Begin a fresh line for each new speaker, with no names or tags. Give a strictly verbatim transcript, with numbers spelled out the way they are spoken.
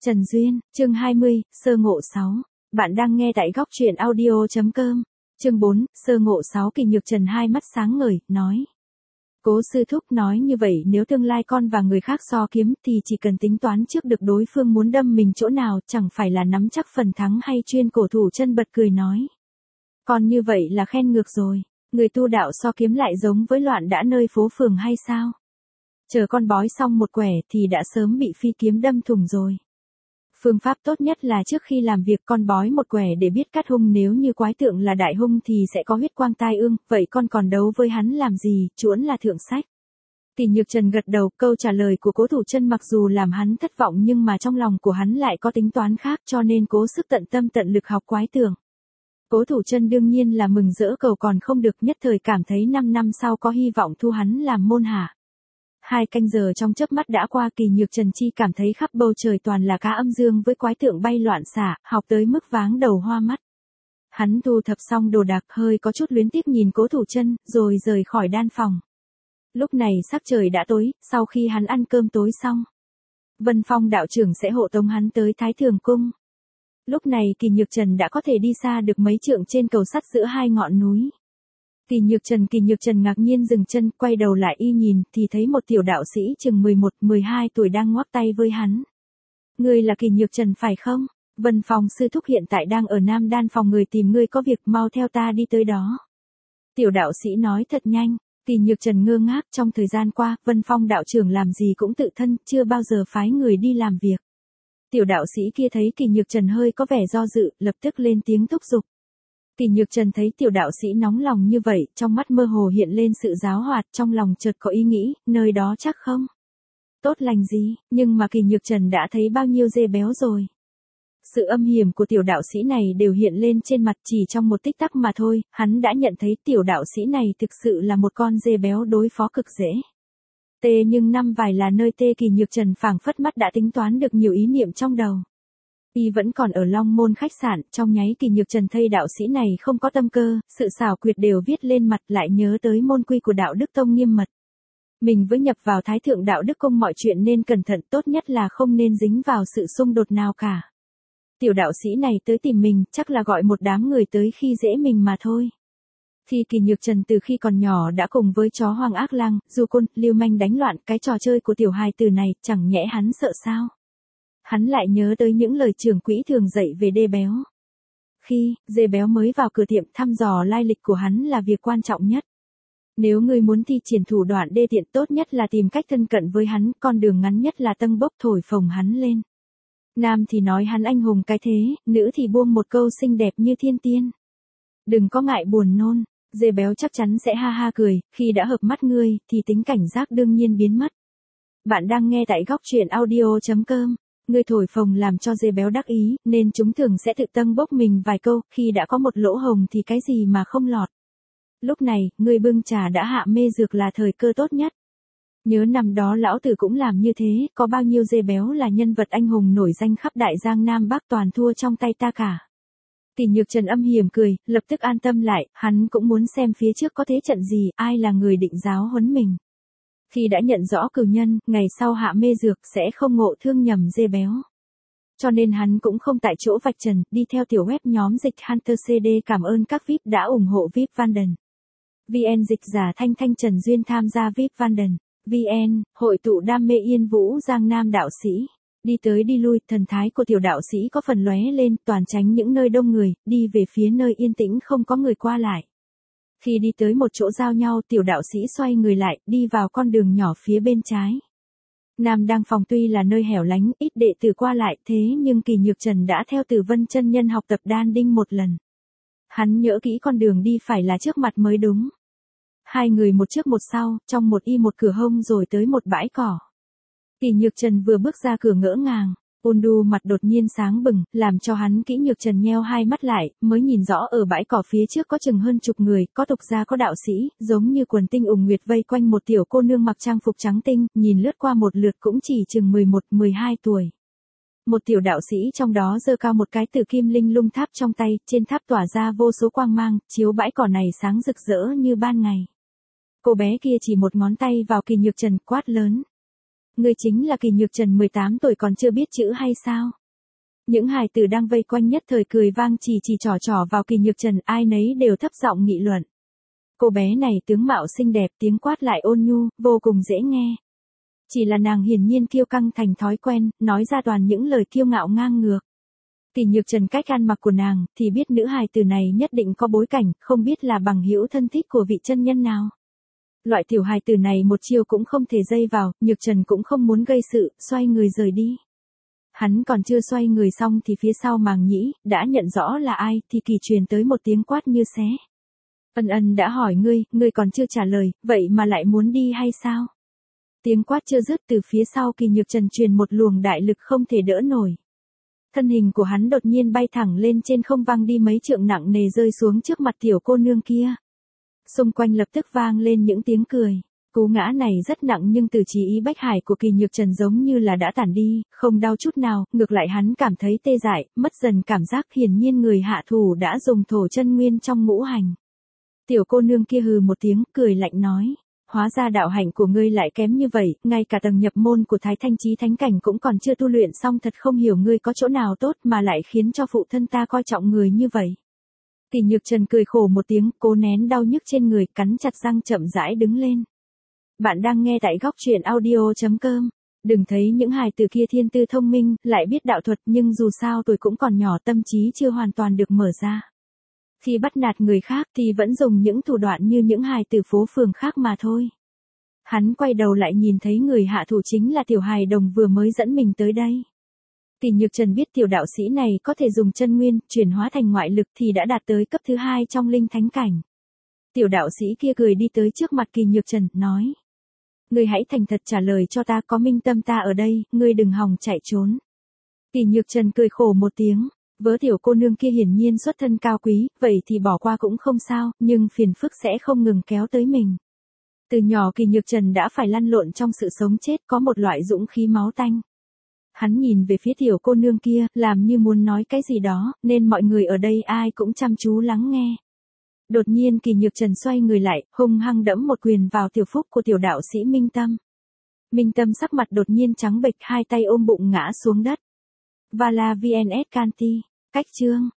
Trần Duyên, chương hai mươi, sơ ngộ sáu. Bạn đang nghe tại góc truyện audio.com. Chương bốn, sơ ngộ sáu. Kỳ Nhược Trần hai mắt sáng ngời, nói. Cố sư thúc nói như vậy, nếu tương lai con và người khác so kiếm thì chỉ cần tính toán trước được đối phương muốn đâm mình chỗ nào, chẳng phải là nắm chắc phần thắng hay chuyên cổ thủ chân bật cười nói. Con như vậy là khen ngược rồi, người tu đạo so kiếm lại giống với loạn đã nơi phố phường hay sao? Chờ con bói xong một quẻ thì đã sớm bị phi kiếm đâm thủng rồi. Phương pháp tốt nhất là trước khi làm việc con bói một quẻ để biết cắt hung, nếu như quái tượng là đại hung thì sẽ có huyết quang tai ương, vậy con còn đấu với hắn làm gì, chuỗn là thượng sách. Kỳ Nhược Trần gật đầu, câu trả lời của Cố Thủ Chân mặc dù làm hắn thất vọng nhưng mà trong lòng của hắn lại có tính toán khác, cho nên cố sức tận tâm tận lực học quái tượng. Cố Thủ Chân đương nhiên là mừng rỡ cầu còn không được, nhất thời cảm thấy năm năm sau có hy vọng thu hắn làm môn hạ. Hai canh giờ trong chớp mắt đã qua, Kỳ Nhược Trần chi cảm thấy khắp bầu trời toàn là cá âm dương với quái tượng bay loạn xạ, học tới mức váng đầu hoa mắt. Hắn thu thập xong đồ đạc, hơi có chút luyến tiếc nhìn Cố Thủ Chân, rồi rời khỏi đan phòng. Lúc này sắc trời đã tối, sau khi hắn ăn cơm tối xong, Vân Phong đạo trưởng sẽ hộ tống hắn tới Thái Thường Cung. Lúc này Kỳ Nhược Trần đã có thể đi xa được mấy trượng trên cầu sắt giữa hai ngọn núi. Kỳ Nhược Trần Kỳ Nhược Trần ngạc nhiên dừng chân, quay đầu lại y nhìn, thì thấy một tiểu đạo sĩ chừng mười một mười hai tuổi đang ngoắc tay với hắn. Ngươi là Kỳ Nhược Trần phải không? Vân Phong sư thúc hiện tại đang ở Nam Đan phòng, người tìm ngươi có việc, mau theo ta đi tới đó. Tiểu đạo sĩ nói thật nhanh. Kỳ Nhược Trần ngơ ngác, trong thời gian qua, Vân Phong đạo trưởng làm gì cũng tự thân, chưa bao giờ phái người đi làm việc. Tiểu đạo sĩ kia thấy Kỳ Nhược Trần hơi có vẻ do dự, lập tức lên tiếng thúc giục. Kỳ Nhược Trần thấy tiểu đạo sĩ nóng lòng như vậy, trong mắt mơ hồ hiện lên sự giáo hoạt, trong lòng chợt có ý nghĩ, nơi đó chắc không tốt lành gì, nhưng mà Kỳ Nhược Trần đã thấy bao nhiêu dê béo rồi. Sự âm hiểm của tiểu đạo sĩ này đều hiện lên trên mặt, chỉ trong một tích tắc mà thôi, hắn đã nhận thấy tiểu đạo sĩ này thực sự là một con dê béo đối phó cực dễ. Tê nhưng năm vài là nơi tê Kỳ Nhược Trần phảng phất mắt đã tính toán được nhiều ý niệm trong đầu. Y vẫn còn ở Long Môn khách sạn, trong nháy Kỳ Nhược Trần thấy đạo sĩ này không có tâm cơ, sự xảo quyệt đều viết lên mặt, lại nhớ tới môn quy của đạo đức tông nghiêm mật. Mình với nhập vào Thái Thượng đạo đức cung mọi chuyện nên cẩn thận, tốt nhất là không nên dính vào sự xung đột nào cả. Tiểu đạo sĩ này tới tìm mình, chắc là gọi một đám người tới khi dễ mình mà thôi. Thì Kỳ Nhược Trần từ khi còn nhỏ đã cùng với chó hoang ác lang, du côn, lưu manh đánh loạn, cái trò chơi của tiểu hài từ này, chẳng nhẽ hắn sợ sao? Hắn lại nhớ tới những lời trưởng quỹ thường dạy về đê béo. Khi, dê béo mới vào cửa tiệm, thăm dò lai lịch của hắn là việc quan trọng nhất. Nếu ngươi muốn thi triển thủ đoạn đê tiện, tốt nhất là tìm cách thân cận với hắn, con đường ngắn nhất là tâng bốc thổi phồng hắn lên. Nam thì nói hắn anh hùng cái thế, nữ thì buông một câu xinh đẹp như thiên tiên. Đừng có ngại buồn nôn, dê béo chắc chắn sẽ ha ha cười, khi đã hợp mắt ngươi, thì tính cảnh giác đương nhiên biến mất. Bạn đang nghe tại góc truyện audio.com. Ngươi thổi phồng làm cho dê béo đắc ý, nên chúng thường sẽ tự tâng bốc mình vài câu, khi đã có một lỗ hồng thì cái gì mà không lọt. Lúc này, ngươi bưng trà đã hạ mê dược là thời cơ tốt nhất. Nhớ năm đó lão tử cũng làm như thế, có bao nhiêu dê béo là nhân vật anh hùng nổi danh khắp đại giang Nam Bắc toàn thua trong tay ta cả. Kỳ Nhược Trần âm hiểm cười, lập tức an tâm lại, hắn cũng muốn xem phía trước có thế trận gì, ai là người định giáo huấn mình. Khi đã nhận rõ cửu nhân, ngày sau hạ mê dược sẽ không ngộ thương nhầm dê béo. Cho nên hắn cũng không tại chỗ vạch trần, đi theo tiểu web nhóm dịch Hunter xê đê. Cảm ơn các vi ai pi đã ủng hộ vi ai pi Vanden. vê en dịch giả Thanh Thanh Trần Duyên tham gia vi ai pi Vanden. vê en, hội tụ đam mê Yên Vũ Giang Nam đạo sĩ. Đi tới đi lui, thần thái của tiểu đạo sĩ có phần lóe lên, toàn tránh những nơi đông người, đi về phía nơi yên tĩnh không có người qua lại. Khi đi tới một chỗ giao nhau, tiểu đạo sĩ xoay người lại, đi vào con đường nhỏ phía bên trái. Nam Đăng phòng tuy là nơi hẻo lánh, ít đệ tử qua lại, thế nhưng Kỳ Nhược Trần đã theo Từ Vân chân nhân học tập đan đinh một lần. Hắn nhớ kỹ con đường đi phải là trước mặt mới đúng. Hai người một trước một sau, trong một y một cửa hông rồi tới một bãi cỏ. Kỳ Nhược Trần vừa bước ra cửa ngỡ ngàng. Ôn đu mặt đột nhiên sáng bừng, làm cho hắn Kỹ Nhược Trần nheo hai mắt lại, mới nhìn rõ ở bãi cỏ phía trước có chừng hơn chục người, có tục gia có đạo sĩ, giống như quần tinh ủng nguyệt vây quanh một tiểu cô nương mặc trang phục trắng tinh, nhìn lướt qua một lượt cũng chỉ chừng mười một mười hai tuổi. Một tiểu đạo sĩ trong đó giơ cao một cái tử kim linh lung tháp trong tay, trên tháp tỏa ra vô số quang mang, chiếu bãi cỏ này sáng rực rỡ như ban ngày. Cô bé kia chỉ một ngón tay vào Kỳ Nhược Trần, quát lớn. Ngươi chính là Kỳ Nhược Trần mười tám tuổi còn chưa biết chữ hay sao? Những hài tử đang vây quanh nhất thời cười vang chỉ chỉ trỏ trỏ vào Kỳ Nhược Trần, ai nấy đều thấp giọng nghị luận. Cô bé này tướng mạo xinh đẹp, tiếng quát lại ôn nhu, vô cùng dễ nghe. Chỉ là nàng hiển nhiên kiêu căng thành thói quen, nói ra toàn những lời kiêu ngạo ngang ngược. Kỳ Nhược Trần cách ăn mặc của nàng, thì biết nữ hài tử này nhất định có bối cảnh, không biết là bằng hữu thân thích của vị chân nhân nào. Loại tiểu hài tử này một chiêu cũng không thể dây vào, Nhược Trần cũng không muốn gây sự, xoay người rời đi. Hắn còn chưa xoay người xong thì phía sau màng nhĩ, đã nhận rõ là ai, thì kỳ truyền tới một tiếng quát như xé. Ân Ân đã hỏi ngươi, ngươi còn chưa trả lời, vậy mà lại muốn đi hay sao? Tiếng quát chưa dứt từ phía sau Kỳ Nhược Trần truyền một luồng đại lực không thể đỡ nổi. Thân hình của hắn đột nhiên bay thẳng lên trên không văng đi mấy trượng nặng nề rơi xuống trước mặt tiểu cô nương kia. Xung quanh lập tức vang lên những tiếng cười. Cú ngã này rất nặng nhưng từ trí ý bách hải của Kỳ Nhược Trần giống như là đã tản đi, không đau chút nào, ngược lại hắn cảm thấy tê dại, mất dần cảm giác, hiển nhiên người hạ thủ đã dùng thổ chân nguyên trong ngũ hành. Tiểu cô nương kia hừ một tiếng, cười lạnh nói. Hóa ra đạo hạnh của ngươi lại kém như vậy, ngay cả tầng nhập môn của Thái Thanh Chí Thánh Cảnh cũng còn chưa tu luyện xong, thật không hiểu ngươi có chỗ nào tốt mà lại khiến cho phụ thân ta coi trọng người như vậy. Kỳ Nhược Trần cười khổ một tiếng, cố nén đau nhức trên người, cắn chặt răng chậm rãi đứng lên. Bạn đang nghe tại góc truyện audio chấm com. Đừng thấy những hài tử kia thiên tư thông minh, lại biết đạo thuật nhưng dù sao tuổi cũng còn nhỏ, tâm trí chưa hoàn toàn được mở ra. Khi bắt nạt người khác thì vẫn dùng những thủ đoạn như những hài tử phố phường khác mà thôi. Hắn quay đầu lại nhìn thấy người hạ thủ chính là tiểu hài đồng vừa mới dẫn mình tới đây. Kỳ Nhược Trần biết tiểu đạo sĩ này có thể dùng chân nguyên, chuyển hóa thành ngoại lực thì đã đạt tới cấp thứ hai trong linh thánh cảnh. Tiểu đạo sĩ kia cười đi tới trước mặt Kỳ Nhược Trần, nói. Ngươi hãy thành thật trả lời cho ta, có minh tâm ta ở đây, ngươi đừng hòng chạy trốn. Kỳ Nhược Trần cười khổ một tiếng. Vớ tiểu cô nương kia hiển nhiên xuất thân cao quý, vậy thì bỏ qua cũng không sao, nhưng phiền phức sẽ không ngừng kéo tới mình. Từ nhỏ Kỳ Nhược Trần đã phải lăn lộn trong sự sống chết, có một loại dũng khí máu tanh. Hắn nhìn về phía tiểu cô nương kia, làm như muốn nói cái gì đó, nên mọi người ở đây ai cũng chăm chú lắng nghe. Đột nhiên Kỳ Nhược Trần xoay người lại, hung hăng đẫm một quyền vào tiểu phúc của tiểu đạo sĩ Minh Tâm. Minh Tâm sắc mặt đột nhiên trắng bệch, hai tay ôm bụng ngã xuống đất. Vala vê en ét Canti, cách chương.